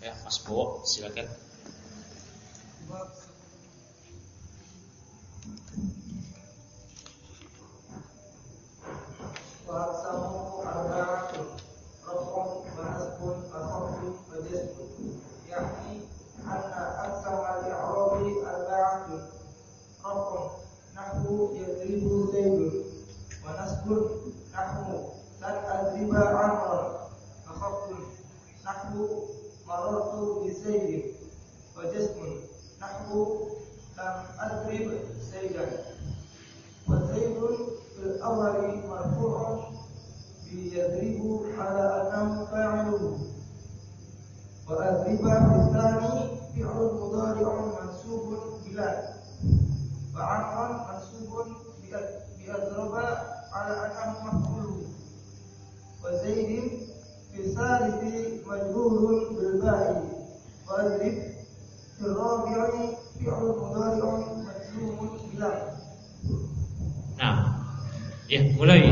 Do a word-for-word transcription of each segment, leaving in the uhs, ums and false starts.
Ya, Mas Bowo, silakan. Wa'asamu arba'atun raf'un wa nasbun wa khafdun wa jazmun yakni anna aqsama al-i'rabi arba'atun raf'un nahwu yadribu zaidun wa nasbun nahwu lan adriba amran wa khafdun nahwu marartu bi zaidin wa jazmun nahwu lam adrib zaidan wa zaidun fil awwali marfu'un bi yadribu ala annahu fa'iluhu wa adriba fil thani fi'lun mudhari'un mansubun bila wa amran mansubun bi adraba ala annahu maf'uluhu wa zaidin fil thalithi majrurun bil ba'i wa adrib fil rabi'i fi'lun mudhari'un majzumun bila. Nah, ya mulai.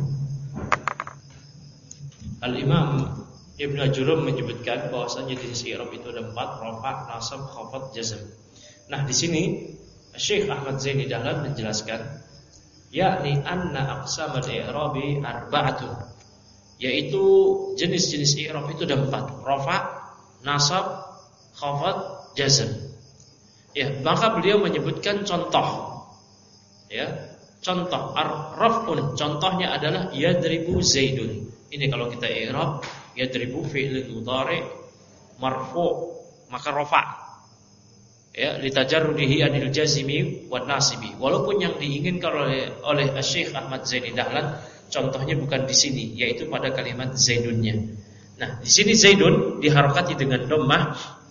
Al-Imam Ibnu Jurum menyebutkan bahwasanya jenis i'rab itu ada empat: rafa', nasab, khafad, jazm. Nah, di sini Syekh Ahmad Zaini Dahlan menjelaskan, yakni anna aqsamal i'rabi arba'atun, yaitu jenis-jenis i'rab itu ada empat: rafa', nasab, khafad, jazm. Ya, maka beliau menyebutkan contoh. Ya, contoh ar-raf'un, contohnya adalah yadribu zaidun. Ini kalau kita i'rab yadribu fi'il mudhari marfu', maka rafa'. Ya, litajarrudihi anil jazimi wan nasibi. Walaupun yang diinginkan oleh oleh Syekh Ahmad Zaini Dahlan contohnya bukan di sini, yaitu pada kalimat zaidunnya. Nah, di sini zaidun diharokati dengan dhammah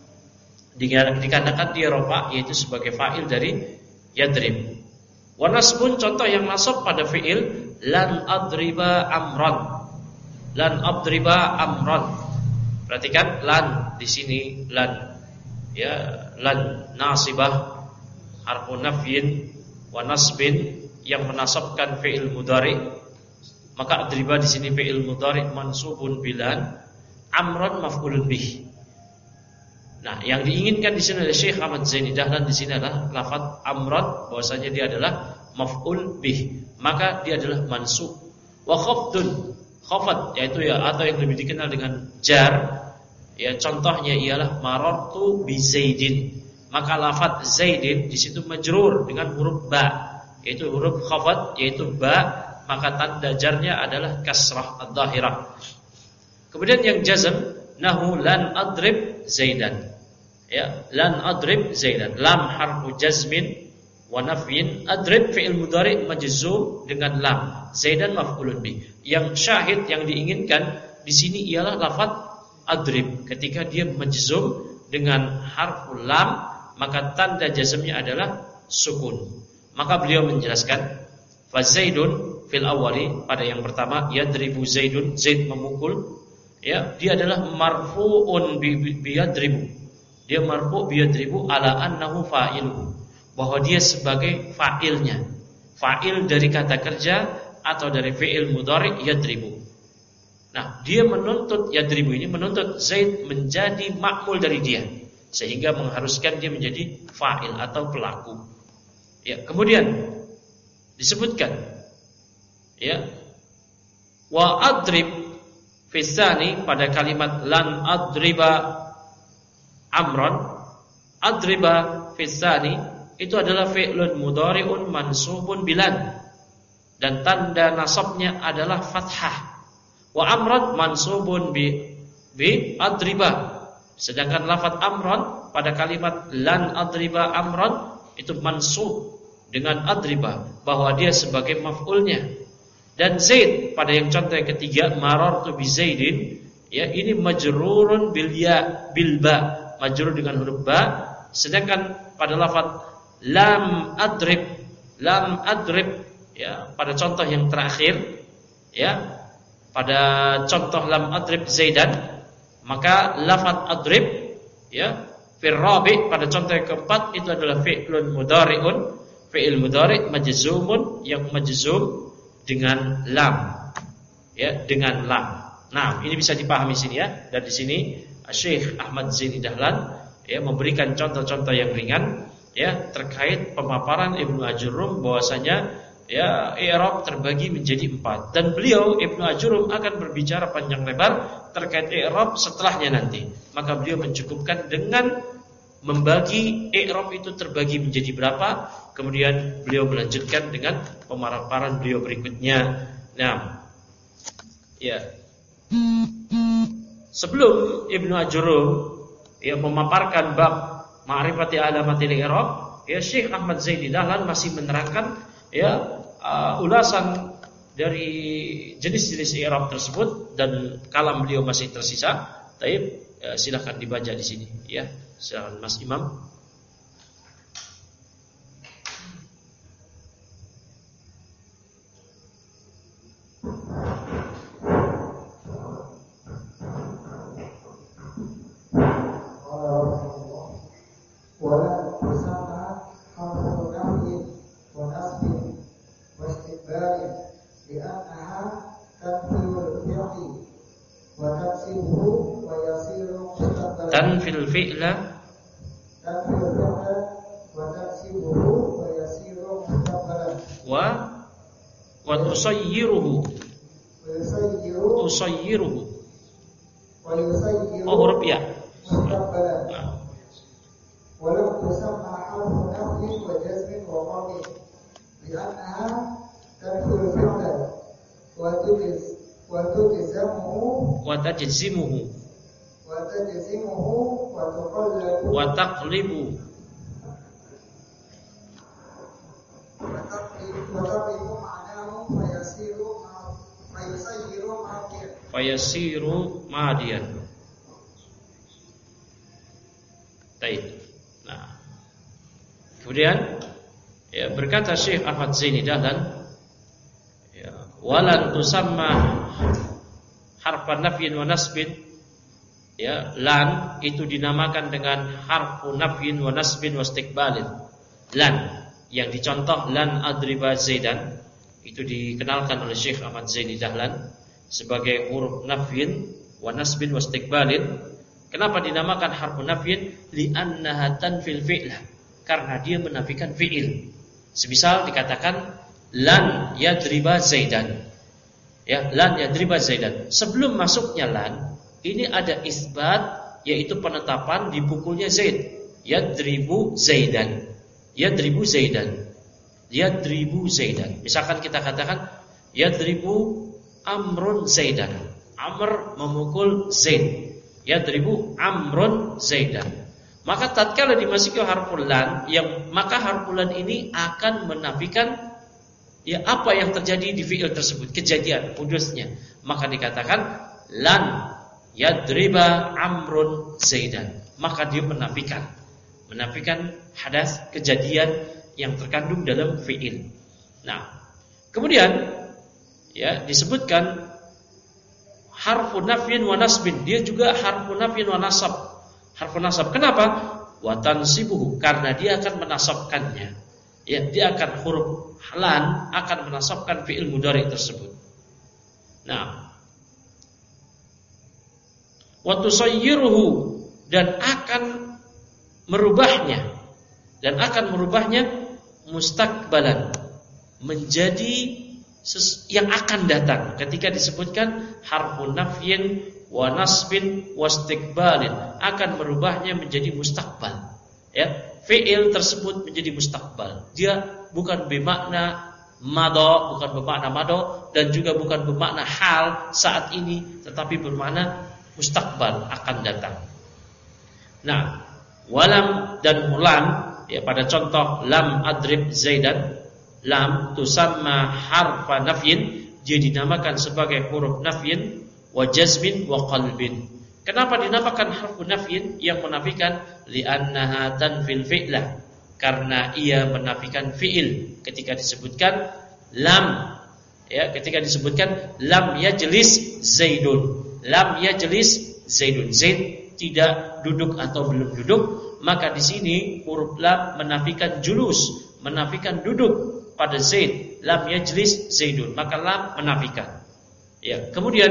dikarenakan dia rafa', yaitu sebagai fa'il dari yadrib. Wa nasbun, contoh yang nasab pada fi'il lan adriba amran. Lan adriba amran. Perhatikan lan di sini lan, ya, lan nasibah harfun nafyin wa nasbin yang menasabkan fi'il mudhari. Maka adriba di sini fi'il mudhari mansubun bilan, amran maf'ulun bih. Nah, yang diinginkan di sini oleh Syekh Ahmad Zaini Dahlan di sini adalah lafaz amran, bahwasanya dia adalah maf'ul bih, maka dia adalah mansub. Wa khafdun, khafad yaitu ya atau yang lebih dikenal dengan jar, ya contohnya ialah marartu bi zaidin, maka lafaz zaidin di situ majrur dengan huruf ba, yaitu huruf khafad yaitu ba, maka tanda jarnya adalah kasrah adh-dhahirah. Kemudian yang jazm, nahu lan adrib zaidan. Ya, lan adrib zaidan, lam harfu jazmin wa nafyin, adrib fi'il mudhari majzum dengan lam, zaidan maf'ulun bih. Yang syahid yang diinginkan di sini ialah lafaz adrib. Ketika dia majzum dengan harfu lam, maka tanda jazmnya adalah sukun. Maka beliau menjelaskan fa zaidun fil awwali, pada yang pertama yadribu zaidun, zaid memukul. Ya, dia adalah marfu'un bi, bi yadribu. Dia marfu' bi yadribu ala annahu fa'iluhu, bahwa dia sebagai fa'ilnya, fa'il dari kata kerja atau dari fi'il mudhari yadribu. Nah, dia menuntut yadribu ini menuntut Zaid menjadi makmul dari dia, sehingga mengharuskan dia menjadi fa'il atau pelaku. Ya, kemudian disebutkan ya wa adrib fisani pada kalimat lan adriba amron, adriba fisani itu adalah fi'lun mudhari'un mansubun bilan, dan tanda nasabnya adalah fathah. Wa amron mansubun bi bi adriba, sedangkan lafaz amron pada kalimat lan adriba amron itu mansub dengan adriba, bahwa dia sebagai maf'ulnya. Dan Zaid pada yang contoh yang ketiga marartu bi Zaidin, ya ini majrurun bil ya bil ba, majrur dengan huruf ba, sedangkan pada lafaz lam adrib, lam adrib ya pada contoh yang terakhir, ya pada contoh lam adrib Zaidan, maka lafaz adrib ya fil rabi pada contoh yang keempat itu adalah fi'lun mudhari'un, fi'il mudhari' majzumun yang majzum dengan lam, ya dengan lam. Nah, ini bisa dipahami sini ya. Dan di sini Syekh Ahmad Zaini Dahlan ya memberikan contoh-contoh yang ringan ya terkait pemaparan Ibnu Ajurum bahwasanya ya i'rab terbagi menjadi empat, dan beliau Ibnu Ajurum akan berbicara panjang lebar terkait i'rab setelahnya nanti. Maka beliau mencukupkan dengan membagi i'rab itu terbagi menjadi berapa, kemudian beliau melanjutkan dengan pemaparan beliau berikutnya. Nah, ya. Sebelum Ibnu Ajurum ya memaparkan bab ma'rifati alamatil i'rab, ya Syekh Ahmad Zaini Dahlan masih menerangkan ya uh, ulasan dari jenis-jenis i'rab tersebut, dan kalam beliau masih tersisa. Taib, ya, silakan dibaca di sini ya. Silakan Mas Imam. Tanfil fi'la wa wa tusayyiruhu tusayyiruhu oh huruf ya. Nah. ولم تسمى حرف نفي وجزم وقطع لأنها تنفي الفعل وتجزمه وتجزمه وتجزمه وتقلب وتقلب وتقلب معناه فيصير فيصير ماضيا فيصير ماضيا. Baik. Nah, kemudian ya, berkata Syekh Ahmad Zaini Dahlan, ya, walan tusamma harfan nafyin wa nasbin, ya, lan itu dinamakan dengan harfu nafyin wa nasbin wa istiqbalin. Lan yang dicontoh lan adriba zaidan itu dikenalkan oleh Syekh Ahmad Zaini Dahlan sebagai huruf nafyin wa nasbin wa istiqbalin. Kenapa dinamakan harfu nafyin? Li'annaha tanfil fi'lah, karena dia menafikan fi'il. Semisal dikatakan lan yadriba zaidan, ya, lan yadriba zaidan. Sebelum masuknya lan, ini ada isbat, yaitu penetapan dipukulnya Zaid. Yadribu zaidan, yadribu zaidan, yadribu zaidan. Misalkan kita katakan yadribu amrun zaidan, Amr memukul Zaid. Yadribu amrun zaidan. Maka tatkala dimasuki harful lan, yang maka harful lan ini akan menafikan ya apa yang terjadi di fi'il tersebut, kejadian hudusnya. Maka dikatakan lan yadriba amrun zaidan. Maka dia menafikan menafikan hadas, kejadian yang terkandung dalam fi'il. Nah, kemudian ya disebutkan harfu nafyin wa nasbin, dia juga harfu nafyin wa nasab. Harfu nasab. Kenapa? Wa tansibuhu, karena dia akan menasabkannya. Ya, dia akan huruf lan akan menasabkan fi'il mudhari tersebut. Nah, wa tusayyiruhu, dan akan merubahnya dan akan merubahnya mustaqbalan, menjadi yang akan datang. Ketika disebutkan harfun nafyin wa nasbin wa istiqbalin, akan merubahnya menjadi mustaqbal. Ya, fi'il tersebut menjadi mustaqbal. Dia bukan bermakna mado, bukan bermakna mado, dan juga bukan bermakna hal saat ini, tetapi bermakna mustaqbal, akan datang. Nah, walam dan lam, ya, pada contoh lam adrib zaidan, lam tusamma harfa nafyin, dia dinamakan sebagai huruf nafyin wa jazmin wa qalbin. Kenapa dinamakan harfu nafyin yang menafikan? Li'annaha tanfil fi'lah, karena ia menafikan fi'il. Ketika disebutkan lam, ya, ketika disebutkan lam yajlis zaidun, lam yajlis zaidun, zaid tidak duduk atau belum duduk, maka di sini huruf lam menafikan julus, menafikan duduk pada Zaid. Lam yajlis Zaidun, maka lam menafikan. Ya, kemudian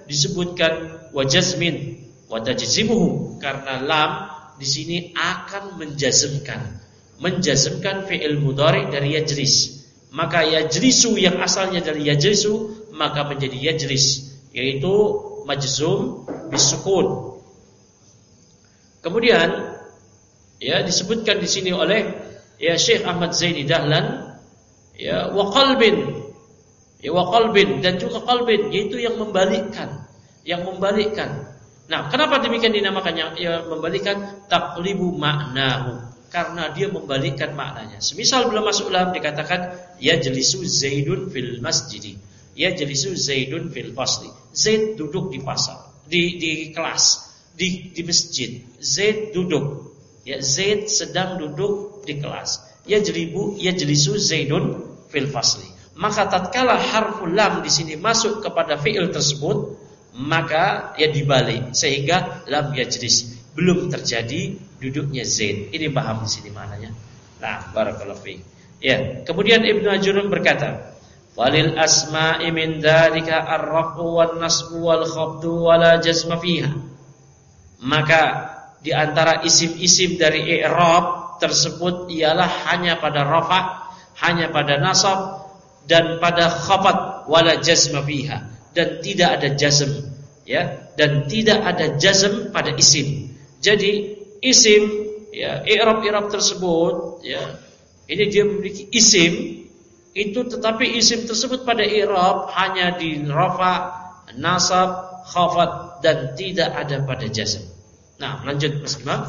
disebutkan wa jazmin wa tajzimuhu, karena lam di sini akan menjazmkan, menjazmkan fi'il mudhari dari yajlis. Maka yajlisu yang asalnya dari yajlisu maka menjadi yajlis, yaitu majzum bisukun. Kemudian ya disebutkan di sini oleh ya Syekh Ahmad Zaini Dahlan ya wa qalbin, ya wa qalbin, dan juga qalbin, yaitu yang membalikkan, yang membalikkan. Nah, kenapa demikian dinamakan yang ya, membalikkan? Taqlibu maknahu, karena dia membalikkan maknanya. Semisal belum masuk lam dikatakan yajlisu Zaidun fil masjidi, yajlisu Zaidun fil fasli. Zaid duduk di pasar, di di kelas, di di masjid. Zaid duduk. Ya, Zaid sedang duduk di kelas. Yajlibu yajlisu Zaidun fil fasli. Maka tatkala harful lam di sini masuk kepada fiil tersebut, maka ya dibalik sehingga lam yajlis, belum terjadi duduknya Zaid. Ini paham di sini maknanya. Nah, barakallahu fiik. Ya, kemudian Ibnu Ajurum berkata, "Walil asma'i min dzalika ar-raf'u wan nasbu wal khafdu wala jazma fiha." Maka di antara isim-isim dari i'rab tersebut ialah hanya pada rafa', hanya pada nasab dan pada khafad, wala jazma fiha, dan tidak ada jazm, ya, dan tidak ada jazm pada isim. Jadi isim ya i'rab-i'rab tersebut ya ini dia memiliki isim itu, tetapi isim tersebut pada i'rab hanya di rafa, nasab, khafad, dan tidak ada pada jazm. Nah, lanjut Mas Imam.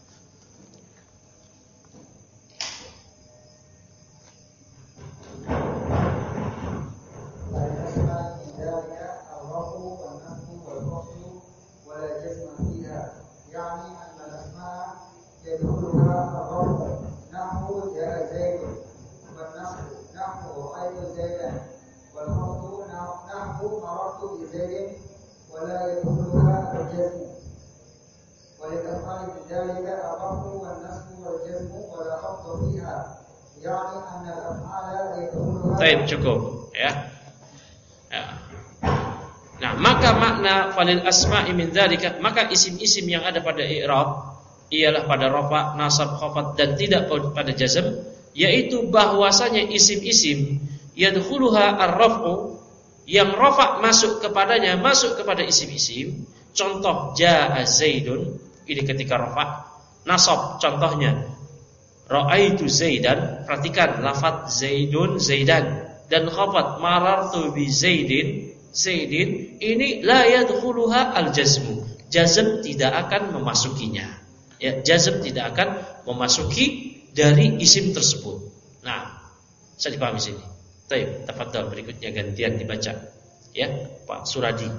Baik, cukup ya. Ya. Nah, maka makna falil asma'i min dzalika, maka isim-isim yang ada pada i'rab ialah pada rafa, nasab, khafad, dan tidak pada jazm, yaitu bahwasanya isim-isim yadkhuluha ar-raf'u, yang rafa masuk kepadanya, masuk kepada isim-isim. Contoh jaa Zaidun, ini ketika rafa. Nasab contohnya ra'aitu Zaidan, perhatikan lafaz Zaidun, Zaidan, dan khafad marartu bi Zaidin, Zaidin, ini la yadkhuluha al-jazmu, jazm tidak akan memasukinya. Ya, jazm tidak akan memasuki dari isim tersebut. Nah, saya dipahami sini. Baik, tafadhal berikutnya gantian dibaca. Ya, Pak Suradi.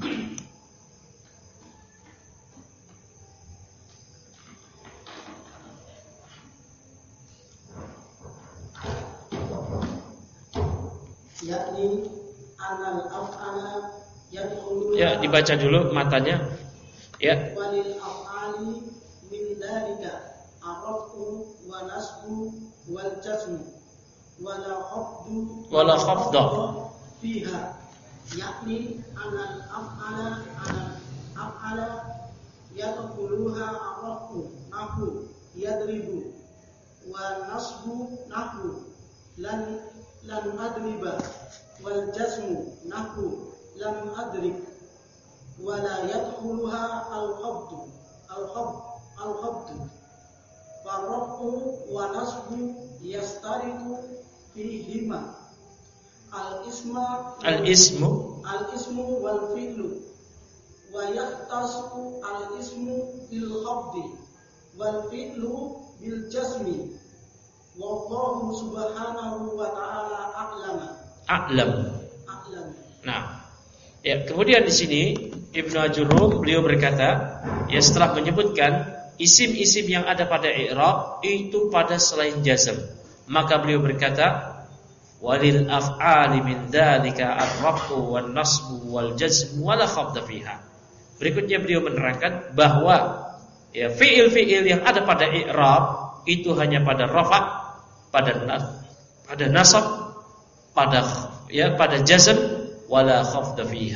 yakni anal af'ala yadkhulu, ya dibaca dulu matanya ya. Walil af'ali min dzalika ar-raf'u wa nasbu wal jazmu wala khafdu wala khafda fiha, yakni anal af'ala anal af'ala yadkhuluha ar-raf'u nahu yadribu wa nasbu nahu lan lam adriba wal jazmu nahu lam adrik wala yadkhuluha al khabdu al khab al khabdu farrafu wa nasbu yastariku fihima al isma al ismu al ismu wal fi'lu wa yahtasu al ismu bil khabdi wal fi'lu bil jazmi. Wallahu subhanahu wa ta'ala a'lama. A'lam. A'lam. Nah, ya kemudian di sini Ibnu Ajurum beliau berkata, ya setelah menyebutkan isim-isim yang ada pada i'rab itu pada selain jazm, maka beliau berkata, walil af'ali min dzalika ar-raf'u wan nasbu wal jazm wala khafda fiha. Berikutnya beliau menerangkan bahwa ya fiil-fiil yang ada pada i'rab itu hanya pada rafa', pada pada nasab, pada ya pada jazm, wala khafda fiha,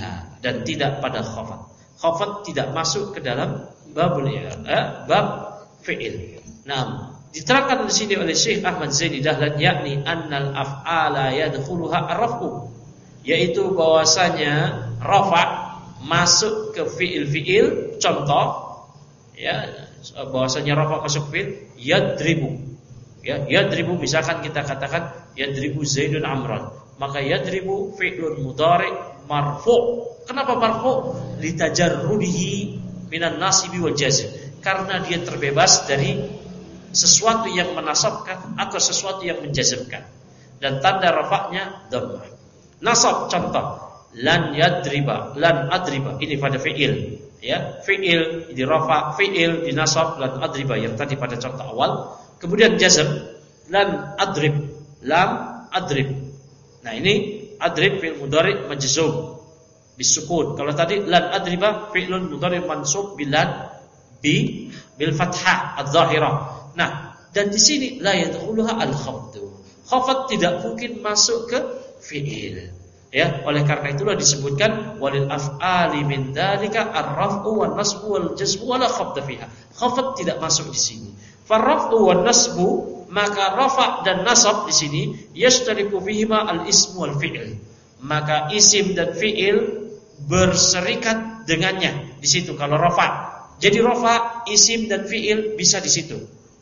dan tidak pada khafat. Khafat tidak masuk ke dalam babul eh, bab fi'il. Nah, diterangkan di sini oleh Syekh Ahmad Zaini Dahlan, yakni annal af'ala yadkhuluha ar-raf'u, yaitu bahwasanya rafa masuk ke fi'il-fi'il. Contoh ya, bahwasanya rafa masuk fi'il yadribu. Ya, yadribu misalkan kita katakan yadribu Zaidun Amran, maka yadribu fi'lun mudhari marfu'. Kenapa marfu'? Litajarrudihi minan nasibi wal jazm, karena dia terbebas dari sesuatu yang menasabkan atau sesuatu yang menjazmkan, dan tanda rafa'nya dhammah. Nasab contoh lan yadriba, lan adriba, ini pada fi'il ya, fi'il di rafa', fi'il di nasab, lan adriba yang tadi pada contoh awal. Kemudian jazm lan adrib, lam adrib. Nah ini adrib fi'il mudhari majzum bisukun. Kalau tadi lan adriba fi'lun mudhari mansub bilan bi bil fathah adz-dzahirah. Nah, dan di sini la yadkhuluha al-khafdu. Khafat tidak mungkin masuk ke fi'il. Ya, oleh karena itulah disebutkan walil af'ali min dzalika ar-raf'u wan nasbu wal jazmu wala khafda fiha. Khafat tidak masuk di sini. Farraf'u wan nasbu, maka rafa' dan nasab di sini yashtariku fihima al-ismu wal fi'il. Maka isim dan fi'il berserikat dengannya di situ kalau rafa'. Jadi rafa', isim dan fi'il bisa di situ.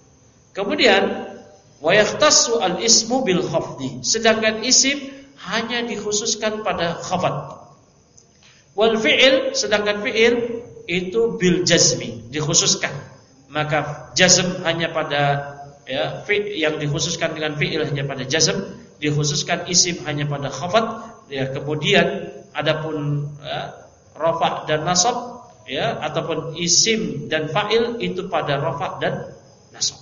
Kemudian wa yahtassu al-ismu bil khafdi, sedangkan isim hanya dikhususkan pada khafat. Wal fi'il, sedangkan fi'il itu bil jazmi, dikhususkan. Maka jazm hanya pada ya, fi' yang dikhususkan dengan fi'il hanya pada jazm, dikhususkan isim hanya pada khafat. Ya, kemudian adapun ya, rafa' dan nasab ya, ataupun isim dan fa'il itu pada rafa' dan nasab.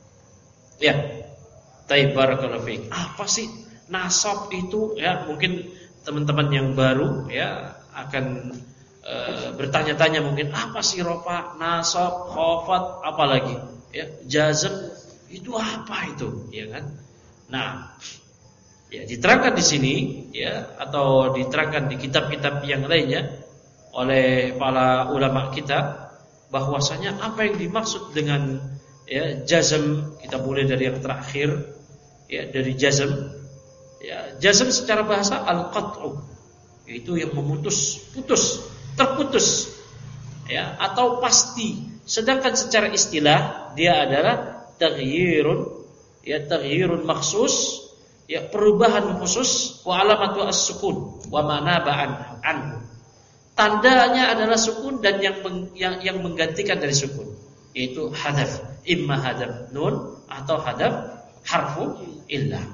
Ya, taib barakallahu fiik. Apa sih nasab itu? Ya, mungkin teman-teman yang baru ya akan e, bertanya-tanya mungkin apa sih rafa, nasab, khafat, apalagi ya, jazm itu apa itu, ya kan? Nah, ya diterangkan di sini ya, atau diterangkan di kitab-kitab yang lainnya oleh para ulama kita bahwasanya apa yang dimaksud dengan ya jazm, kita mulai dari yang terakhir ya, dari jazm ya, jazm secara bahasa al-qat'u, itu yang memutus, putus, terputus ya, atau pasti. Sedangkan secara istilah dia adalah taghyirun ya, taghyirun maksus ya, perubahan khusus, wa alamatu as-sukun wa manaba'an anhu. Tandanya adalah sukun dan yang yang, yang menggantikan dari sukun, yaitu hadaf, imma hadaf nun atau hadaf harfu illah.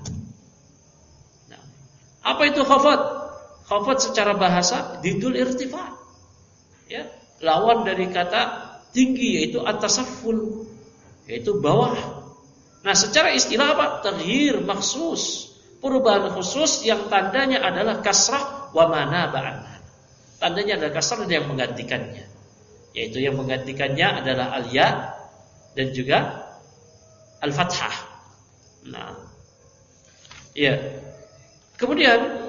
Nah, apa itu khafat? Khafat secara bahasa didul irtifa. Ya, lawan dari kata tinggi yaitu at-tasafful, yaitu bawah. Nah, secara istilah apa? Taghyir maksus, perubahan khusus yang tandanya adalah kasrah wa manaba'an. Tandanya adalah kasrah dan yang menggantikannya, yaitu yang menggantikannya adalah al-ya dan juga al-fathah. Nah, ya. Kemudian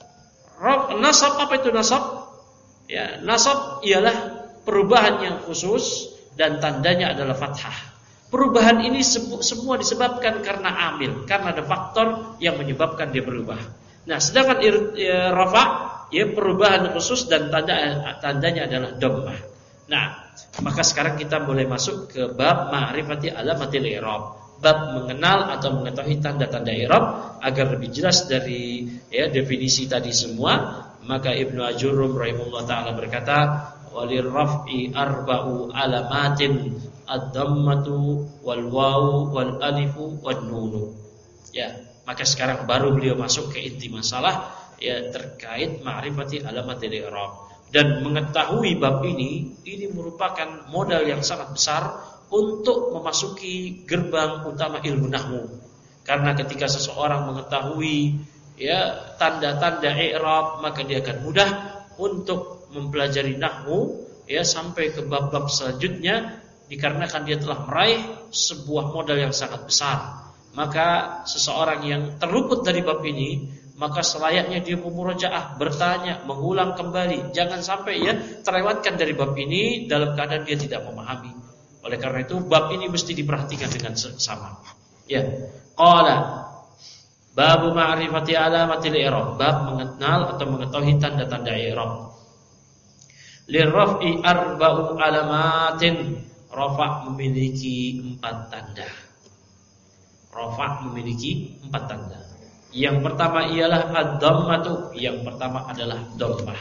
nasab, apa itu nasab? Ya, nasab ialah perubahan yang khusus dan tandanya adalah fathah. Perubahan ini semua disebabkan karena amil, karena ada faktor yang menyebabkan dia berubah. Nah, sedangkan ya, rafa' ya perubahan khusus dan tanda tandanya adalah dhammah. Nah, maka sekarang kita boleh masuk ke bab ma'rifati alamatil i'rab, bab mengenal atau mengetahui tanda-tanda i'rab agar lebih jelas dari ya definisi tadi semua. Maka Ibnu Ajurum rahimahullah taala berkata, walir raf'i arba'u alamatin ad-dhammatu wal wawu wal alifu wan nunu. Ya, maka sekarang baru beliau masuk ke inti masalah ya terkait ma'rifati alamatil i'rab. Dan mengetahui bab ini, ini merupakan modal yang sangat besar untuk memasuki gerbang utama ilmu nahwu. Karena ketika seseorang mengetahui ya tanda-tanda i'rab, maka dia akan mudah untuk mempelajari nahwu ya sampai ke bab-bab selanjutnya, dikarenakan dia telah meraih sebuah modal yang sangat besar. Maka seseorang yang terluput dari bab ini, maka selayaknya dia memurojaah, bertanya, mengulang kembali. Jangan sampai ya terlewatkan dari bab ini dalam keadaan dia tidak memahami. Oleh karena itu bab ini mesti diperhatikan dengan seksama. Ya, qala babu ma'rifati alamatil i'rab, bab mengenal atau mengetahui tanda-tanda i'rab. Lirraf'i arba'u alamatin, rafa' memiliki empat tanda. Rafa' memiliki empat tanda. Yang pertama ialah ad-dhammatu, yang pertama adalah dhammah.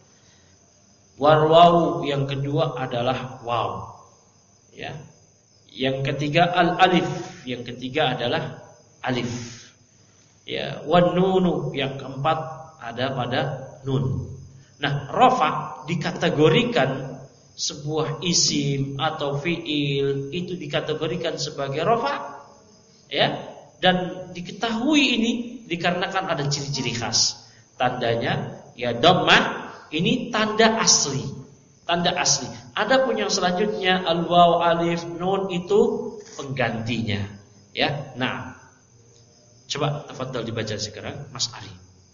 Warwawu, yang kedua adalah waw. Ya. Yang ketiga al-alif, yang ketiga adalah alif. Ya, wan nunu, yang keempat ada pada nun. Nah, rafa dikategorikan sebuah isim atau fiil itu dikategorikan sebagai rafa. Ya, dan diketahui ini dikarenakan ada ciri-ciri khas. Tandanya ya dhammah ini tanda asli. Tanda asli. Adapun yang selanjutnya al-waw, alif, nun itu penggantinya. Ya. Nah, coba tafadhal dibaca sekarang Mas Ari.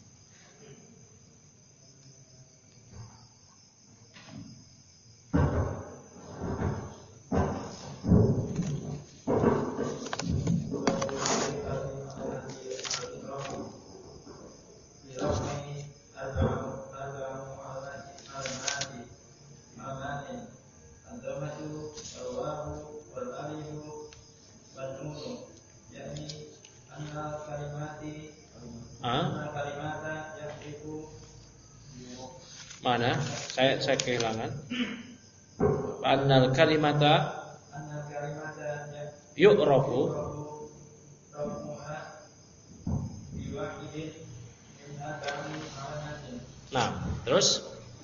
Mana? Saya saya kehilangan. Annal kalimata annal kalimata yu'rafu Nah, terus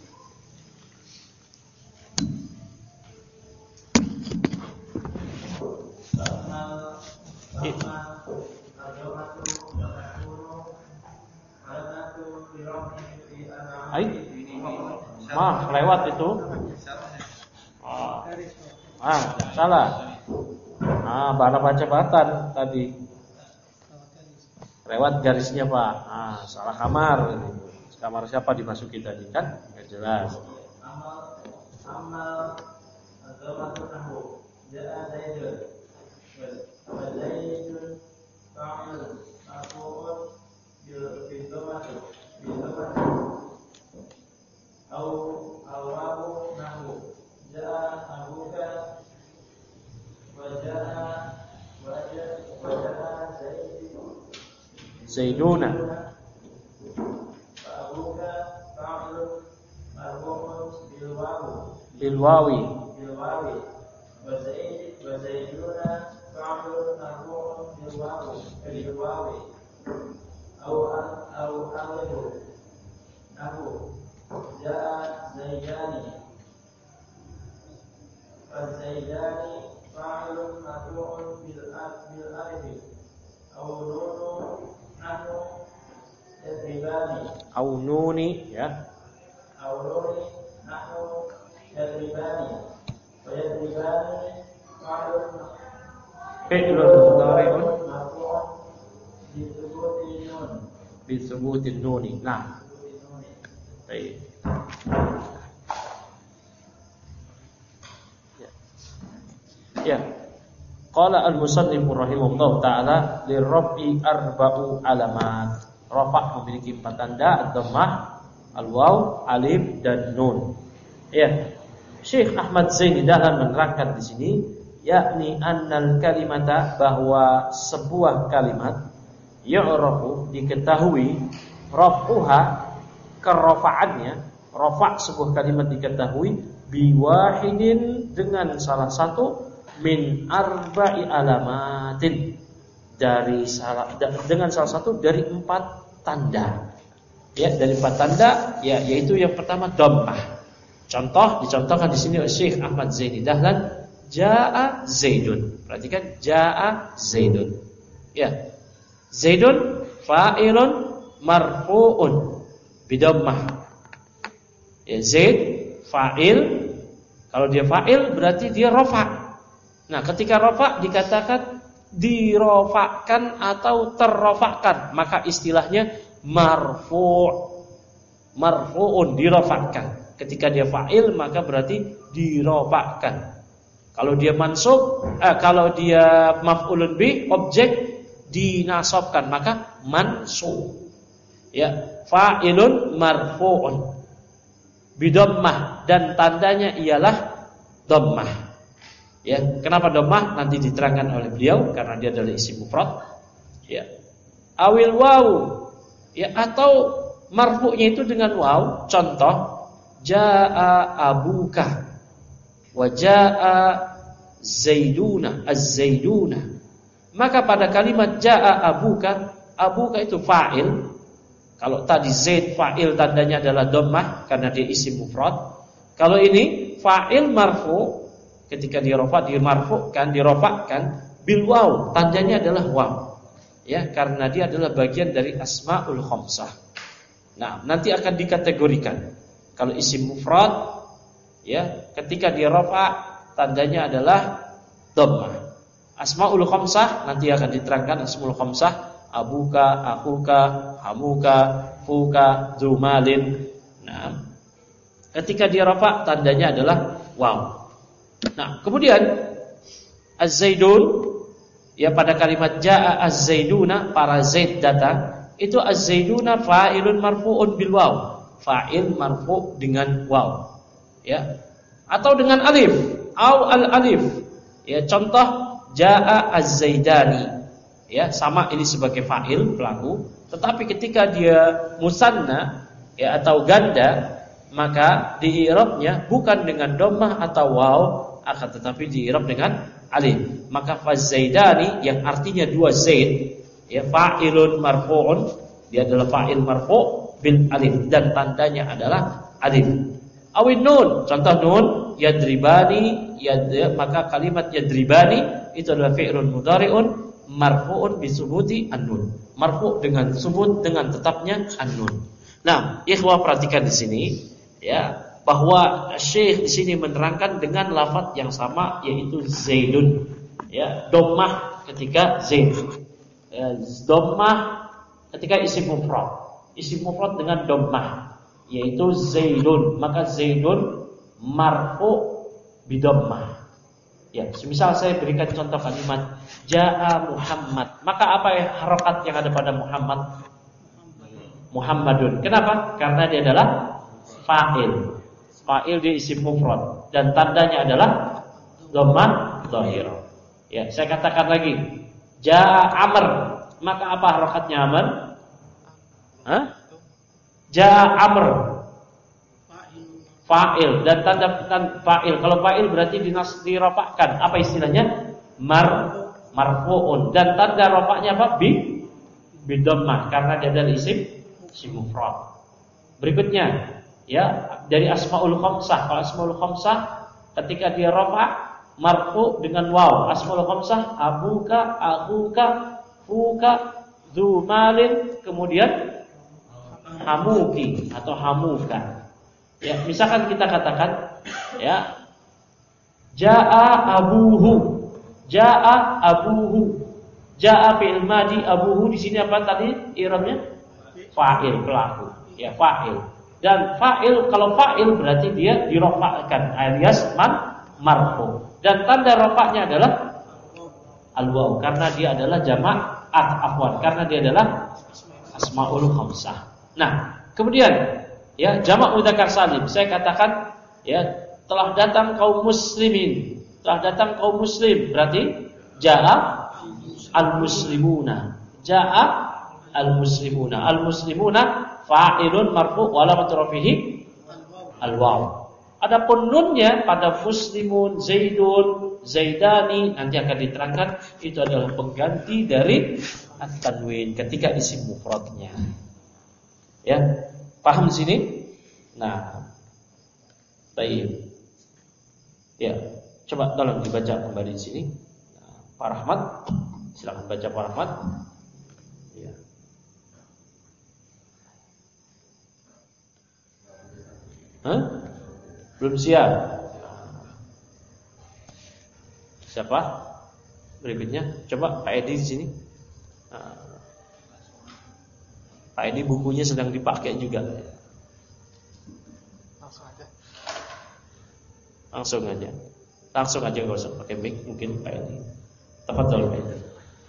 Hai, mah lewat itu. Ah, ah salah. Ah, baca baca batan tadi. Lewat garisnya Pak. Ah, salah kamar. Kamar siapa dimasuki tadi kan? Enggak jelas. Amal amal adamatu nahu. Ja'a Zaidun. Wa Zaidun fa'il maf'ul bil bidamati. Bidamati. Au awabu nahu. Ja'a abuka wa ja'a wa ja'a Zaidun. Zaiduna. Bilwawi bilwawi wa zaid wa zaiduna fa'ilun marfu'un bilwawi bilwawi au au alifu nahu jaa zaidani wa zaidani fa'ilun marfu'un bil bil alif au nunu nahnu yadribani au nuni ya au nuni nahnu yadribani wa yadribani fa'ilun fi'lun mudhari'un marfu'un bi thubutin nun bi thubutin nuni. Nah, baik. Ya. Ya. Qala al-musannif rahimahullah taala lirrafi arba'u alamat. Rafa memiliki empat tanda, ad-dhammah, al-waw, alif dan nun. Ya. Syekh Ahmad Zaini Dahlan menerangkan di sini, yakni annal kalimata, bahwa sebuah kalimat yu'rafu diketahui raf'uha kerafaannya, rafa' sebuah kalimat diketahui biwahidin dengan salah satu min arba'i alamatin, dari salah dengan salah satu dari empat tanda. Ya, dari empat tanda ya, yaitu yang pertama dhammah. Contoh dicontohkan di sini oleh Syekh Ahmad Zaini Dahlan, jaa Zaidun. Perhatikan, jaa Zaidun. Ya. Zaidun fa'ilun marfu'un bidammah. Ya, Zaid fa'il. Kalau dia fa'il berarti dia rafa'. Nah, ketika rafa' dikatakan dirofakkan atau terrofakkan, maka istilahnya marfu'. Marfu'un, dirofakkan. Ketika dia fa'il maka berarti dirofakkan. Kalau dia mansub, eh, kalau dia maf'ulun bih, objek dinasobkan maka mansub. Ya, fa'ilun marfu'un bidammah, dan tandanya ialah dhammah. Ya, kenapa dhammah? Nanti diterangkan oleh beliau karena dia adalah isim mufrad. Ya. Awil waw. Ya, atau marfu'nya itu dengan waw. Contoh, jaa abuka wa jaa zaiduna, az-zaiduna. Maka pada kalimat jaa abuka, abuka itu fa'il. Kalau tadi zaid fa'il tandanya adalah dhammah karena dia isim mufrad. Kalau ini fa'il marfu', ketika dirofa dimarfu'kan, dirofakkan bil waw, tandanya adalah waw. Ya, karena dia adalah bagian dari asmaul khamsah. Nah, nanti akan dikategorikan. Kalau isim mufrad, ya, ketika dirofa tandanya adalah dhammah. Asmaul khamsah nanti akan diterangkan. Asmaul khamsah abuka, akuka, hamuka, fuka, zumalin. Nah, ketika dirofa tandanya adalah waw. Nah, kemudian az-zaidun, ya, pada kalimat jaa az-zaiduna, para zaid datang, itu az-zaiduna fa'ilun marfu'un bil waw, fa'il marfu' dengan waw, ya, atau dengan alif, au al alif. Ya, contoh jaa az-zaidani, ya, sama ini sebagai fa'il pelaku, tetapi ketika dia musanna, ya, atau ganda, maka di i'rabnya bukan dengan dhammah atau waw, akan tetapi di i'rab dengan alif. Maka faz-zaidani yang artinya dua zaid, ya, fa'ilun marfu'un, dia adalah fa'il marfu' bil alif dan tandanya adalah alif. Awin nun, contoh nun, yadribani, yad, maka kalimat yadribani itu adalah fi'lun mudhari'un marfu'un bi subuti an-nun. Marfu' dengan subut, dengan tetapnya an-nun. Nah, ikhwah perhatikan di sini, ya, bahwa Syekh di sini menerangkan dengan lafaz yang sama, yaitu zaidun, ya, dhammah ketika zaid, ya, dhammah ketika isim mufrad, isim mufrad dengan dhammah, yaitu zaidun, maka zaidun marfu' bi dhammah. Ya, semisal saya berikan contoh kalimat jaa Muhammad, maka apa ya harokat yang ada pada Muhammad? Muhammadun. Kenapa? Karena dia adalah fa'il. Fa'il di isim mufrad dan tandanya adalah dhammah dhahirah. Ya, saya katakan lagi, jaa Amr, maka apa harokatnya Amr? Hah? Jaa Amr, fa'il, dan tanda tanda fa'il. Kalau fa'il berarti dinas dirofakkan. Apa istilahnya? Mar marfu'un, dan tanda rofaknya apa? Bi bi dhammah karena dia adalah isim isim mufrad. Berikutnya, ya, dari asmaul khamsah. Kalau asmaul khamsah ketika dia rafa marfu dengan waw. Asmaul khamsah abuka, akuka, fuka, zumalin, kemudian hamuki atau hamuka. Ya, misalkan kita katakan, ya, jaa abuhu, jaa abuhu, jaa fi'il madi, abuhu di sini apa tadi i'rabnya? Fa'il, pelaku, ya, fa'il. Dan fa'il, kalau fa'il berarti dia dirofakkan alias man marfu. Dan tanda rofaknya adalah al-waw karena dia adalah jamak afwan, karena dia adalah asmaul khamsah. Nah, kemudian, ya, jamak mudzakkar salim, saya katakan, ya, telah datang kaum muslimin, telah datang kaum muslim, berarti jaa al-muslimuna, jaa al-muslimuna, al-muslimuna fa'ilun marfu' wa alamatu rafihi al-waw. Adapun nunnya pada muslimun, zaidun, zaidani nanti akan diterangkan itu adalah pengganti dari at-tanwin ketika isim mufradnya. Ya, paham di sini? Nah, baik. Ya, coba tolong dibaca kembali di sini. Nah, Pak Rahmat, silakan baca Pak Rahmat. Ya. Hah? Belum siap. Siapa? Berikutnya, coba Pak Edi di sini. Pak ini bukunya sedang dipakai juga. Langsung aja. Langsung aja. Langsung aja enggak usah pakai mic mungkin Pak ini. Tafadhol Pak Edi.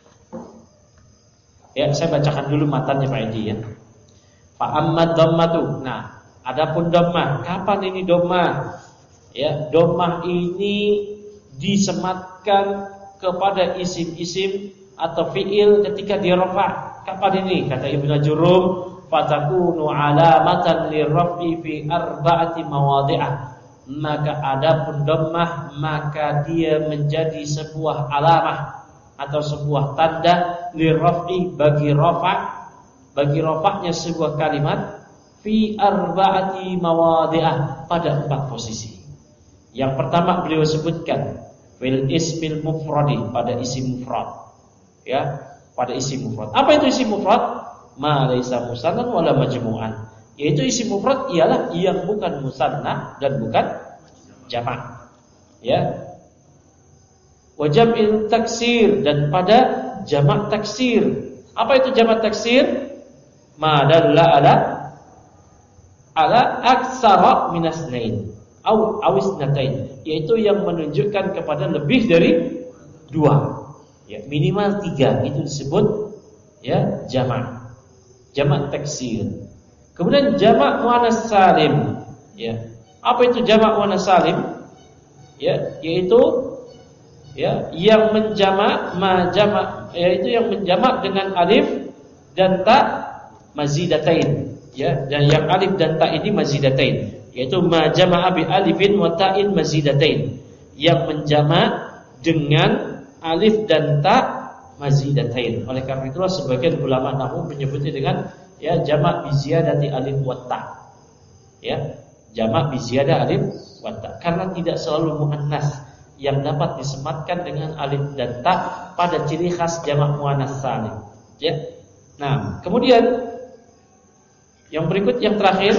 Ya, saya bacakan dulu matanya Pak Edi ya. Fa amma dhammatu. Nah, adapun dhammah, kapan ini dhammah? Ya, dhammah ini disematkan kepada isim-isim atau fiil ketika dia rafa. Kapan ini? Kata Ibnu Jurum, fatakunu alamatan lirraf'i fi arba'ati mawadhi'ah. Maka adapun dhammah maka dia menjadi sebuah alamah atau sebuah tanda lirraf'i bagi rafa' bagi rafa'nya sebuah kalimat fi arba'ati mawadhi'ah pada empat posisi. Yang pertama beliau sebutkan fil ismil mufradi pada isim mufrad. Ya, pada isim mufrad. Apa itu isim mufrad? Ma laisa musannan wala majmu'an. Yaitu isim mufrad ialah yang bukan musanna dan bukan jamak. Ya. Wa jam'il taksir dan pada jamak taksir. Apa itu jamak taksir? Ma dalla ala ala aksara minasnain au awisnatain, yaitu yang menunjukkan kepada lebih dari dua. Ya, minimal tiga itu disebut ya jamak. Jamak taksir. Kemudian jamak muannas salim. Ya. Apa itu jamak muannas salim? Ya, yaitu ya yang menjamak ma jamak, yaitu yang menjamak dengan alif dan ta mazidatain, ya, dan yang alif dan ta ini mazidatain, yaitu ma jama'a bi alifin wa ta'in mazidatain, yang menjamak dengan alif dan ta mazidatain. Oleh karena itulah sebagian ulama nahwu menyebutnya dengan ya jamak bi ziyadati alif wa ta. Ya, jamak bi ziyadah alif wa ta karena tidak selalu muannas yang dapat disematkan dengan alif dan ta pada ciri khas jamak muannas salim. Ya. Nah, kemudian yang berikut yang terakhir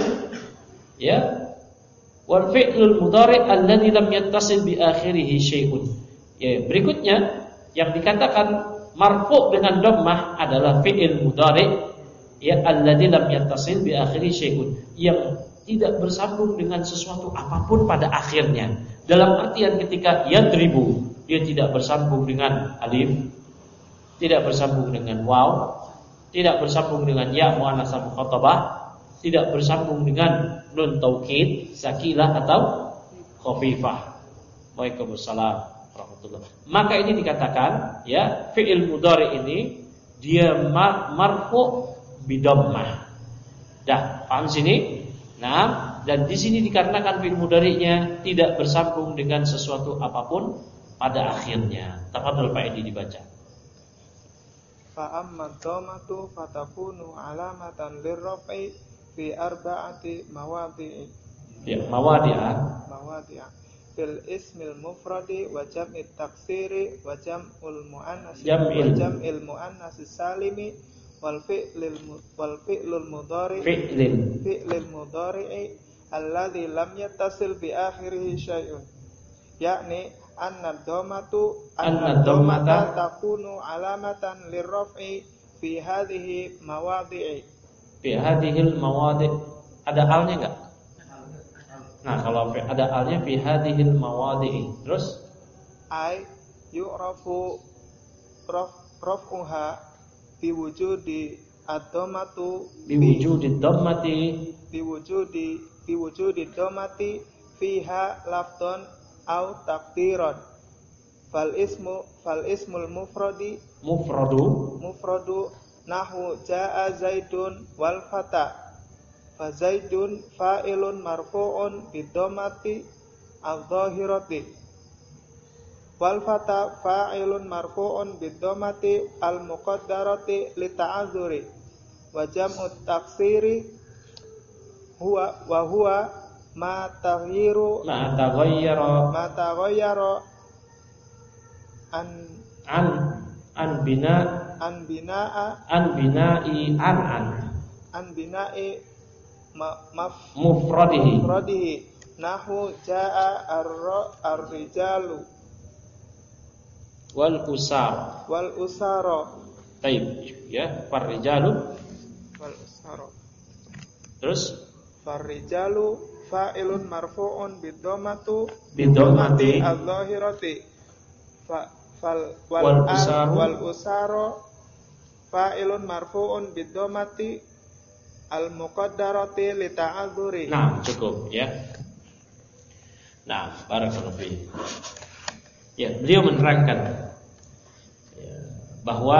ya wal fi'lul mudhari' alladhi lam yattasil bi akhirih syai'un. Ya, berikutnya yang dikatakan marfu' dengan dhammah adalah fi'il mudhari' ya alladhi lam yattasil bi akhirih syai'un, yang tidak bersambung dengan sesuatu apapun pada akhirnya. Dalam artian ketika yadribu, dia tidak bersambung dengan alif, tidak bersambung dengan waw, tidak bersambung dengan ya muannasah mukhatabah, tidak bersambung dengan nun taukid, sakilah atau khafifah. Waalaikumsalam warahmatullahi. Maka ini dikatakan ya fi'il mudhari ini dia mar- marfu' bidammah. Dah, paham sini? Nah, dan di sini dikarenakan fi'il mudhari'nya tidak bersambung dengan sesuatu apapun pada akhirnya. Tafadhol Pak Edi dibaca. Fa amma dhammatu fatakunu alamatan lirraf'i fi arba'ati mawadhi'i. Ya, mawadhi'a. Mawadhi'a fil ismil mufradi wa jam'it taksiri wa jam'ul muannas wa jam'il muannas salimi wal fi'lil wal fi'lul mudhari fi'lil fi'lil mudhari'i alladhi lam yattasil bi akhirih syai'un, yakni anna dhammatu anna dhammata takunu alamatan lirraf'i fi hadhihi mawadhi'i. Fi hadhil mawadi'. Ada alnya enggak? Nah, kalau ada alnya fi hadhil mawadi'i. Terus ai yu'rafu raf raf'uha bi wujudi ad-dhammatu bi wujudi dhammati bi wujudi bi wujudi dhammati fiha lafdun au taqdiran. Fal ismu fal ismul mufradi mufradu mufradu nahu jaa zaidun wal fata. Fa zaidun fa'ilun marfu'un bidhammati adh-dhahirati wal fata fa'ilun marfu'un bidhammati al-muqaddarati lita'adzuri wa jam'ut taksiri huwa wa huwa ma taghyiru ma taghayyara ma taghayyara an an an bina an binaa an bina'i an an an bina'i ma, maf mufradihi mufradihi nahu jaa ar-rijalu wal usar wal usara. Taib ya, par rijalu wal usaro. Terus farrijalu fa'ilun marfu'un bid-dhammatu bid-dhammati adh-dhahirati fa fal wal, wal al usaru wal usaro fa'ilun marfu'un bid-dhammati al-muqaddarati li ta'adzuri. Nah, cukup ya. Nah, barakallahu fiik. Ya, beliau menerangkan ya, bahwa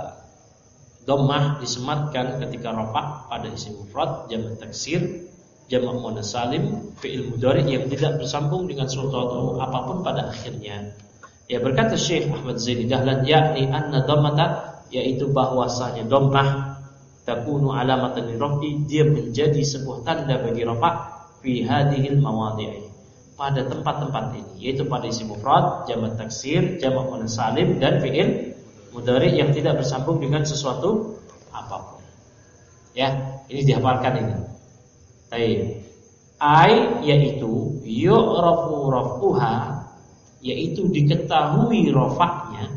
dhammah disematkan ketika rafa' pada isim mufrad, jamak taksir, jamak muannas salim, fi'il mudhari yang tidak bersambung dengan sesuatu apapun pada akhirnya. Ya, berkata Syekh Ahmad Zaini Dahlan, yakni anna dhammata, yaitu bahwasanya dhammah takunu alamatan liraf'i, dia menjadi sebuah tanda bagi rafa' fi hadhil mawadhi'i, pada tempat-tempat ini, yaitu pada isim mufrad, jamak taksir, jamak muannas salim, dan fi'il mudhari yang tidak bersambung dengan sesuatu apapun. Ya, ini dihafalkan ini. Baik. Ai yaitu yu'rafu raf'uha, yaitu diketahui rafa'nya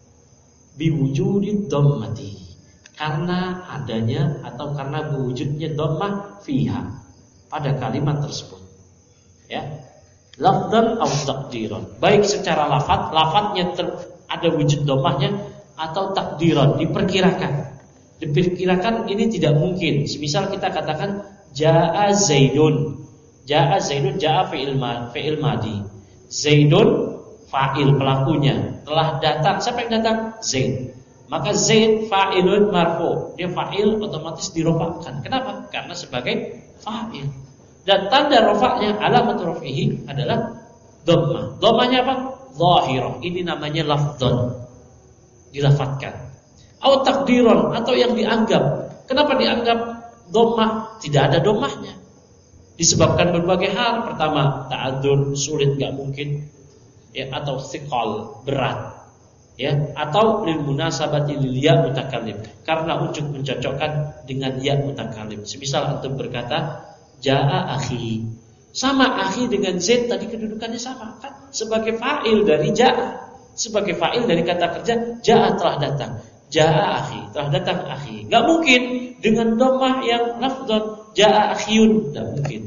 biwujudid dhammati, karena adanya atau karena wujudnya dhammah fiha, pada kalimat tersebut. Ya. Lafdzan atau takdiran, baik secara lafaz, lafaznya ter, ada wujud dhammahnya, atau takdiran, diperkirakan. Diperkirakan ini tidak mungkin. Semisal kita katakan jaa Zaidun. Jaa Zaidun, jaa fi'il ma, fi'il madi. Zaidun fa'il, pelakunya, telah datang. Siapa yang datang? Zaid. Maka Zaid fa'ilun marfu. Dia fa'il, otomatis dirofakkan. Kenapa? Karena sebagai fa'il. Dan tanda rofaknya, alamat rofihi adalah dhammah. Dhammahnya apa? Zahirah. Ini namanya lafdzan, dilafatkan. Atau takdiran, atau yang dianggap. Kenapa dianggap dhammah? Tidak ada dhammahnya. Disebabkan berbagai hal. Pertama, ta'adzur, sulit, enggak mungkin. Ya, atau thiqal, berat. Ya, atau lil munasabati lil ya mutakallim, karena untuk mencocokkan dengan ya mutakallim. Semisal antum berkata jaa akhi. Sama akhi dengan Zaid tadi kedudukannya sama kan? Sebagai fa'il dari jaa, sebagai fa'il dari kata kerja jaa, telah datang. Jaa akhi, telah datang akhi. Enggak mungkin dengan dhammah yang lafdzan jaa akhiyun, enggak mungkin.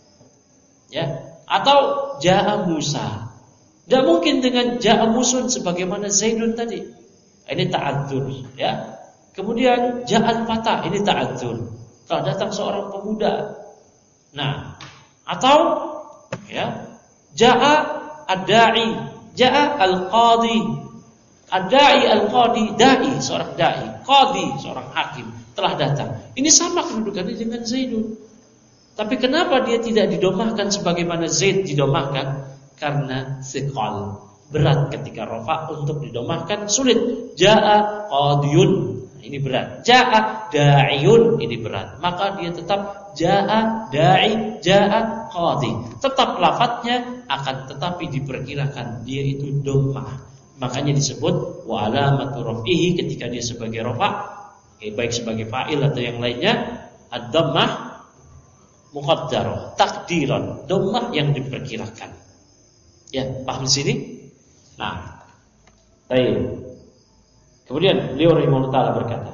Ya, atau jaa Musa. Enggak mungkin dengan jaa Musun sebagaimana Zaidun tadi. Ini ta'adzur, ya. Kemudian jaa al-fata, ini ta'adzur. Telah datang seorang pemuda. Nah, atau ya, jaa ad-da'i, jaa al-qadi. Ad-da'i al-qadi, da'i, seorang da'i, qadi, seorang hakim telah datang. Ini sama kedudukannya dengan Zaidun. Tapi kenapa dia tidak didomahkan sebagaimana Zaid didomahkan? Karena thiqal, berat ketika rafa untuk didomahkan, sulit. Jaa qadiyun, ini berat. Jaa da'iyun, ini berat. Maka dia tetap jaa da'i, jaa qadi. Tetap lafadznya, akan tetapi diperkirakan dia itu dhammah. Makanya disebut wa alamatu raf'ihi, ketika dia sebagai rafa, eh, baik sebagai fa'il atau yang lainnya, ad-dhammah muqaddarah, takdiran, dhammah yang diperkirakan. Ya, paham di sini? Nah, baik. Kemudian beliau rahimahullah ta'ala berkata,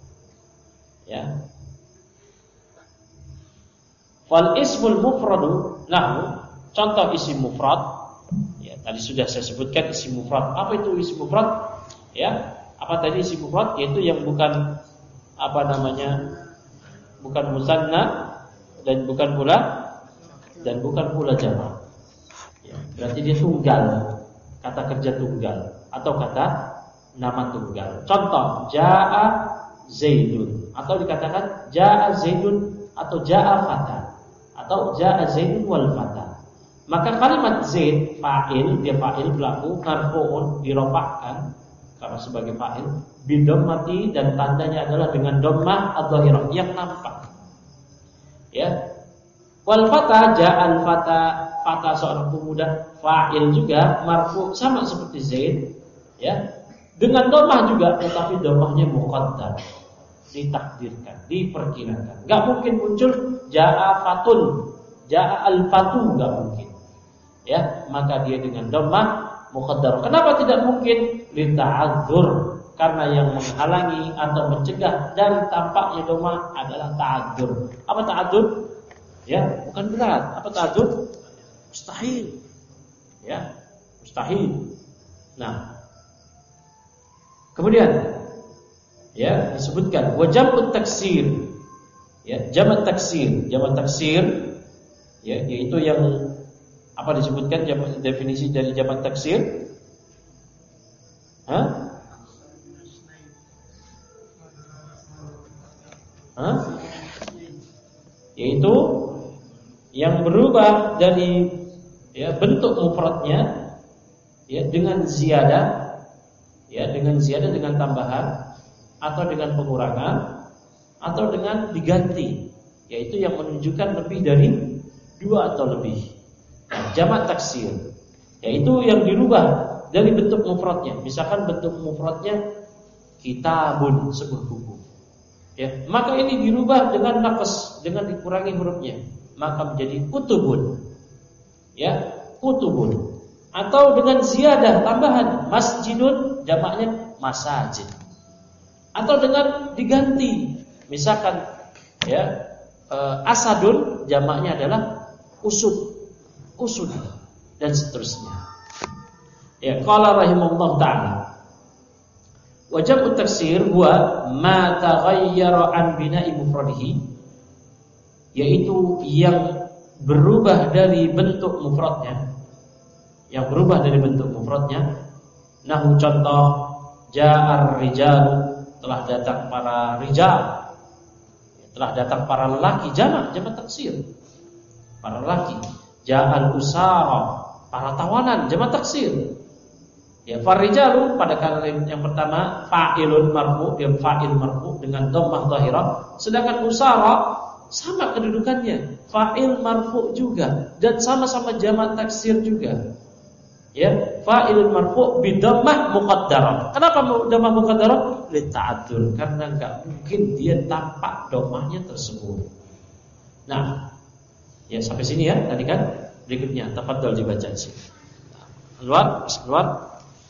ya, fal ismul mufradu lahu, contoh isim mufrad. Ya, tadi sudah saya sebutkan isim mufrad. Apa itu isim mufrad? Ya, apa tadi isim mufrad? Yaitu yang bukan apa namanya? Bukan musanna dan bukan pula dan bukan pula jamak. Ya, berarti dia tunggal, kata kerja tunggal atau kata nama tunggal. Contoh, jaa Zaidun, atau dikatakan jaa Zaidun atau jaa Fata, atau jaa Zaidun wal Fata. Maka kalimat Zaid fa'il, dia fa'il pelaku, marfu'un, dirofakkan karena sebagai fa'il, bidammati, dan tandanya adalah dengan dhammah adh-dhahirah yang nampak. Ya. Wal Fata, ja'al Fata, Fata seorang pemuda, fa'il juga marfu, sama seperti Zaid, ya. Dengan dhammah juga, tetapi dhammahnya muqaddar, ditakdirkan, diperkirakan. Enggak mungkin muncul ja'a fatun, ja'a al-fatu, enggak mungkin. Ya, maka dia dengan dhammah muqaddar. Kenapa tidak mungkin? Li ta'adzur, karena yang menghalangi atau mencegah dari tampaknya doma adalah ta'adzur. Apa ta'adzur? Ya, bukan berat. Apa ta'adzur? Mustahil. Ya, mustahil. Nah, kemudian ya disebutkan wajib taksir. Ya, jamak taksir, jamak taksir ya yaitu yang apa disebutkan jamak, definisi dari jamak taksir? Hah? Hah? Yaitu yang berubah dari ya bentuk mufradnya ya dengan ziyadah ya dengan ziyadah dengan tambahan atau dengan pengurangan atau dengan diganti, yaitu yang menunjukkan lebih dari dua atau lebih. Nah, jamak taksir yaitu yang dirubah dari bentuk mufradnya. Misalkan bentuk mufradnya kitabun, sebuah buku. Ya, maka ini dirubah dengan naqs, dengan dikurangi hurufnya, maka menjadi kutubun. Ya, kutubun. Atau dengan ziyadah tambahan, masjidun jamaknya masajid. Atau dengan diganti, misalkan ya, asadun jamaknya adalah usud. Usud dan seterusnya. Ya, qala rahimahullah ta'ala wajib taksir huwa ma taghayyara an bina'i mufradihi, yaitu yang berubah dari bentuk mufradnya, yang berubah dari bentuk mufradnya. Nahu contoh, ja'ar rijal, telah datang para rijal, telah datang para lelaki, jamak jamak taksir, para lelaki. Ja'al usara, para tawanan, jamak taksir. Ya, farijalu pada kalimat yang pertama fa'ilun marfu, dia fa'il marfu dengan dhammah dhahirah, sedangkan usara sama kedudukannya, fa'il marfu juga dan sama-sama jamak taksir juga. Ya, fa'ilun marfu bi dhammah muqaddarah. Kenapa dhammah muqaddarah? Li ta'adzur, karena enggak mungkin dia tampak dhammahnya tersebut. Nah, ya sampai sini ya tadi kan. Berikutnya tafadhol dibaca di sini. Keluar, keluar.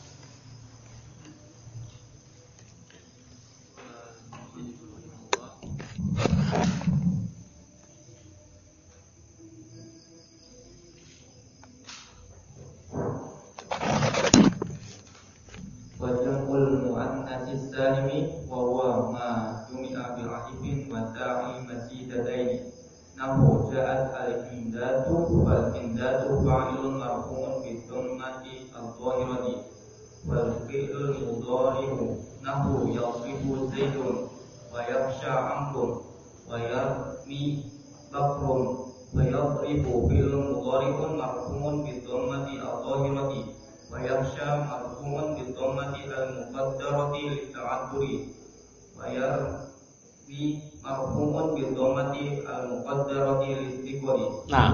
Wajhul muannatsis salimi wa huwa ma jumi'a bil alifin wa ta'i mazidataini. Nahu ja'at al-hindatu wal-hindatu fa'ilun marfu'un bi dhammati al-dhahirati wal fi'lul mudhari'u nahu yasibu zaidun wa yakhsha amrun wa yarmi bakrun wa yadribu fi'lun mudhari'un marfu'un bi dhammati al-dhahirati wa yakhsha marfu'un bi dhammati al-muqaddarati li-ta'adduri wa yarmi marfu'un bi dhammati al-muqaddarati li-istiqali. Nah,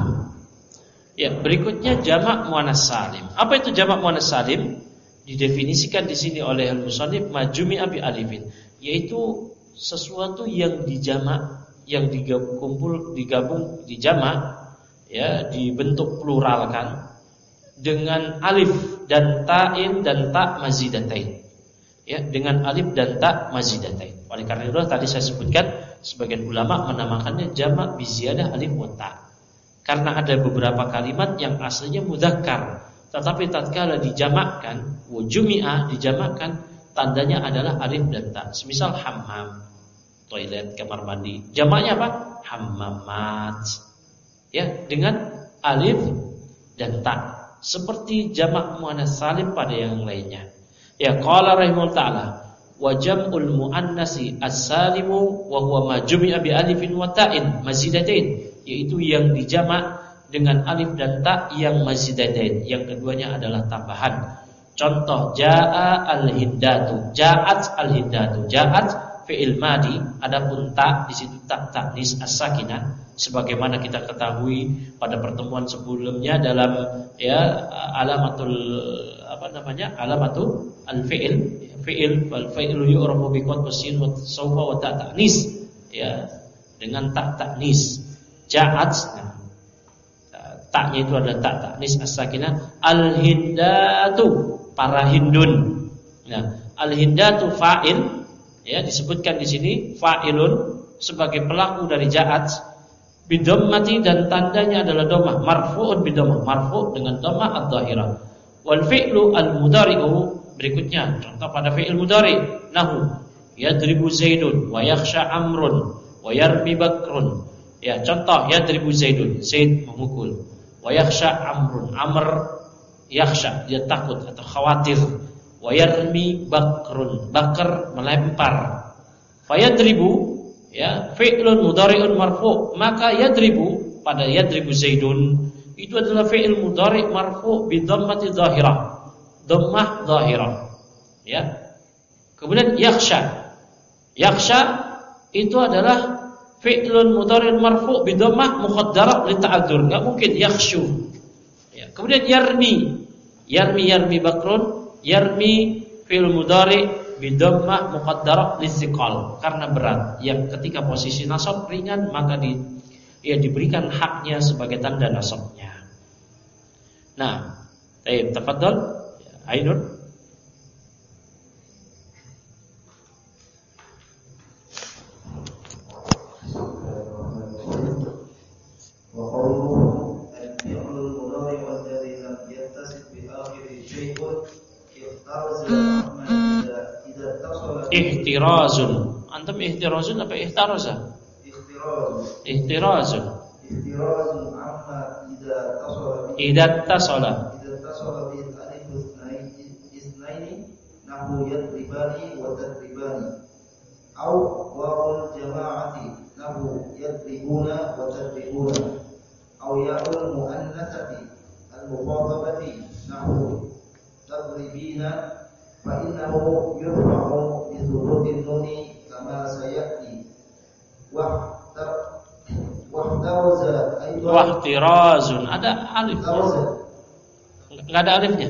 ya berikutnya jamak muannas salim. Apa itu jamak muannas salim? Didefinisikan di sini oleh al-musannif majumi'a bi alifin, yaitu sesuatu yang dijamak, yang digabung digabung dijamak ya, dibentuk pluralkan dengan alif dan ta'in dan ta' mazidatain. Ya, dengan alif dan ta' mazidatain. Oleh karena itu tadi saya sebutkan sebagian ulama menamakannya jamak bi ziyadah alif wa ta'. Karena ada beberapa kalimat yang aslinya mudzakkar, tetapi tatkala dijamakkan, wujumi'a dijamakkan, tandanya adalah alif dan ta'. Semisal hammam, toilet, kamar mandi. Jamaknya apa? Hammamat. Ya, dengan alif dan ta'. Seperti jamak muannas salim pada yang lainnya. Ya, qala rahimahullah ta'ala wa jam'ul muannasi as-salimu wa huwa ma jumi'a bi alifin wa ta'in mazidatain, yaitu yang dijamak dengan alif dan ta' yang mazidatain, yang keduanya adalah tambahan. Contoh, jaa al-hindatu, ja'at al-hindatu, ja'at fi'il madi, adapun ta di situ ta ta'nis as-sakinah, sebagaimana kita ketahui pada pertemuan sebelumnya dalam ya alamatul apa namanya alamatul al-fi'il, fi'il wal fi'lu yu'rafu bi qadsin wa sawfa wa ta ta'nis, ya dengan ta ta'nis. Ja'at, nah, taknya itu adalah ta ta'nis as-sakinah. Al-hindatu, para hindun, Nah, al-hindatu fa'il, ya, disebutkan di sini fa'ilun sebagai pelaku dari ja'at bidammati, dan tandanya adalah dhammah, marfu'un bidammah, marfu' dengan dhammah adh-dhahirah. Wal fi'lu al-mudhari'u, berikutnya contoh pada fi'il mudhari', nahu yadribu zaidun wa yakhsha amrun wa yarmi bakrun. Ya, contoh yadribu zaidun, Zaid memukul, wa yakhsha amrun, Amr yakhsha, dia takut atau khawatir, wa yarmi bakrun, Bakr melempar. Fayadribu, ya, fi'lun mudhari'un marfu', maka yadribu pada yadribu zaidun itu adalah fi'il mudhari' marfu' bi dhammati dhahirah, dhammah dhahirah, ya. Kemudian yakhsha, yakhsha itu adalah fi'lun mudhari'un marfu' bi dhammah muqaddarah li ta'adzur, enggak mungkin yakhshu, ya. Kemudian yarmi, yarmi yarmi bakrun, yarmi fi'il mudhari' bi dhammah muqaddarah li thiqal, karena berat, yang ketika posisi nasab ringan maka di ya diberikan haknya sebagai tanda nasabnya. Nah, baik, tafadhal Ainur. Wa qawluhu al-fi'lul mudhari' alladhi lam yattasil bi akhiri shay'un ihtaraza amma idza idza tasala Ihtirazun. Antum ihtirazun apa ihtaraza? ihtiraz Ihtirazun. ihtirazun amma idza tasala bi Idza tasala. idza tasala bil alif isnaini nahu yadribani wa tadribani aw wawul jama'ati nahu yadribuna wa tadribuna aw ya'ul muannatsati al-mukhatabati nahu tadribina fa innahu yurfa'u bi thubutin nuni kama sayati wa wahtaraza aidan Wahtirazun, ada alif. wahtaraza Enggak ada alifnya.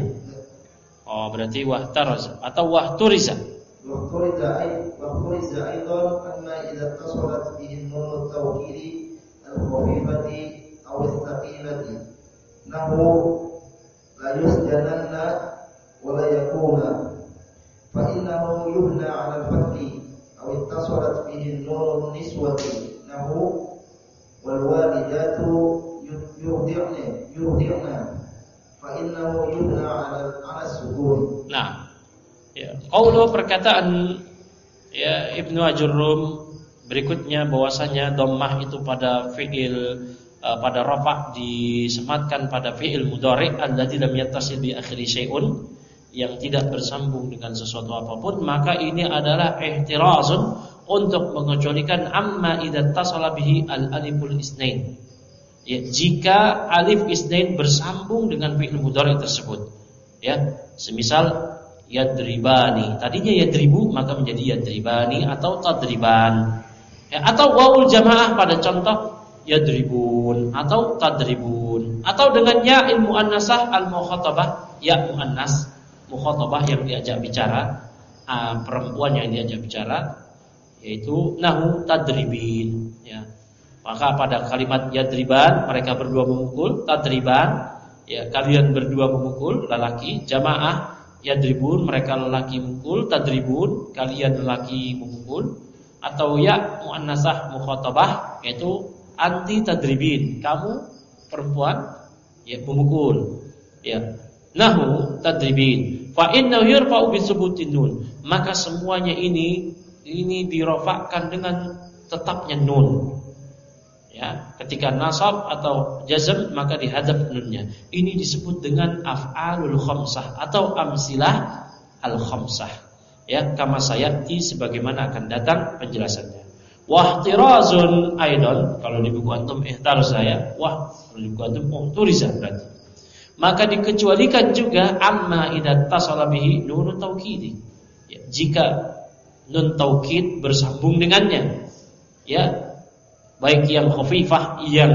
Oh, berarti wahtaraza atau wahturiza. wahturiza ay wahturiza aidan anna idza tasalat bihi nun tawkidi al-khafifati aw al-thaqilati nahu la yusjananna wa la yakuna fa innahu yubna 'ala al-fathi aw ittasalat bihi nun niswati nahu wal walidatu yurdi'na yurdi'na fa innahu yubna 'ala 'ala sukun. Nah, ya, qaulu perkataan ya Ibnu Ajurrum berikutnya bahwasanya dhammah itu pada fi'il uh, pada rafa' disematkan pada fi'il mudhari' alladzi lam yattasil bi akhiri syai'un, yang tidak bersambung dengan sesuatu apapun, maka ini adalah ihtirazun untuk mengecualikan amma idza tasala bihi al-aliful isnain. Ya, jika alif isnain bersambung dengan fi'il mudhari' tersebut. Ya, semisal yadribani, tadinya yadribu maka menjadi yadribani atau tadriban. Ya, atau wawul jamaah pada contoh yadribun atau tadribun, atau dengan ya il muannasah al-mukhatabah, ya muannas mukhatabah yang diajak bicara, uh, perempuan yang diajak bicara, yaitu nahu tadribin, ya. Maka pada kalimat yadriban mereka berdua memukul, tadriban, ya, kalian berdua memukul, lelaki, jamaah yadribun mereka lelaki memukul, tadribun kalian lelaki memukul, atau ya muannasah mukhatabah yaitu anti tadribin, kamu perempuan ya memukul, ya. Nahu tadribin fa innahu yurfa'u bi subutin nun, maka semuanya ini ini dirofakkan dengan tetapnya nun. Ya, ketika nasab atau jazm maka dihadzaf nunnya. Ini disebut dengan af'alul khamsah atau amsilah al khamsah. Ya, kama sayati sebagaimana akan datang penjelasannya. Wahtirazun aidan, kalau di buku antum ihtarza ya. Wah, kalau di buku antum muhturiza berarti. Maka dikecualikan juga amma idza tasala bihi nun taukidi. Ya, jika nun taukid bersambung dengannya. Ya, baik yang khafifah, yang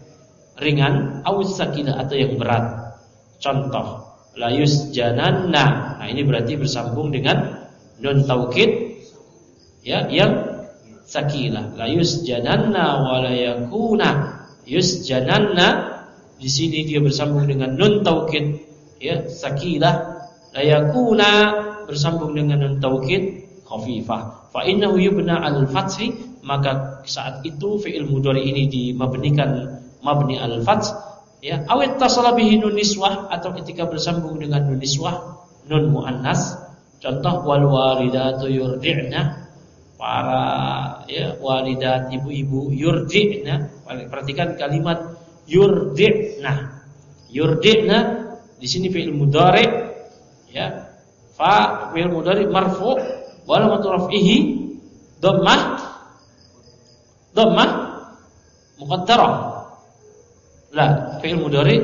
ringan, awis sakinah atau yang berat. Contoh, la yusjananna. Nah, ini berarti bersambung dengan nun taukid ya yang sakinah. La yusjananna wa la yakuna. Yusjananna di sini dia bersambung dengan nun taukid ya sakinah. La yakuna bersambung dengan nun taukid khafifah. Fa innahu yubna al-fathi, maka saat itu fi'il mudhari ini dimabnikan mabni al-fath, ya, awit tasala bihi nun niswah, atau ketika bersambung dengan nun niswah, nun muannas. Contoh wal walidatu yurdi'na, para ya walidat ibu-ibu yurdi'na. Perhatikan kalimat yurdi'na. Yurdi'na di sini fi'il mudhari, ya. Fa fi'il mudhari marfu' wa alamatu raf'ihi dhammah dhammah muqaddarah. La, fi'il mudhari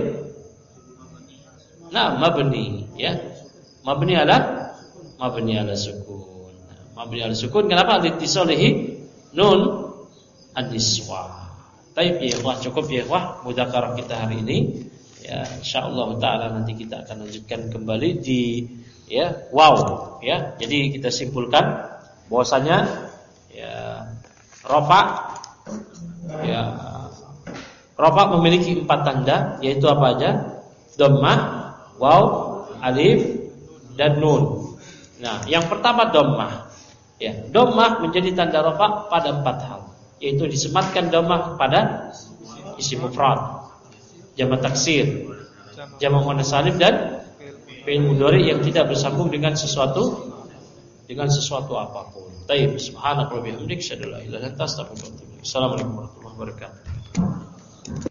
nah mabni, ya. Mabni ala mabni ala sukun. Mabni ala sukun kenapa? Litisalihi nun an-niswa. Baik ya ikhwah, cukup ya ikhwah mudzakarah kita hari ini. Ya, insyaallah taala nanti kita akan lanjutkan kembali di ya wow, ya. Jadi kita simpulkan bahwasanya ya rafa ya rafa memiliki empat tanda, yaitu apa aja? Dhammah, waw, alif dan nun. Nah, yang pertama dhammah. Ya, dhammah menjadi tanda rafa pada empat hal, yaitu disematkan dhammah kepada isim mufrad, jamak taksir, jamak muannas salim, dan fi'il mudhari yang tidak bersambung dengan sesuatu dengan sesuatu apapun. Tayyib, subhanallah wa bihamdihi, asyhadu an la ilaha illa anta, astaghfiruka wa atubu ilaik. Assalamualaikum warahmatullahi wabarakatuh.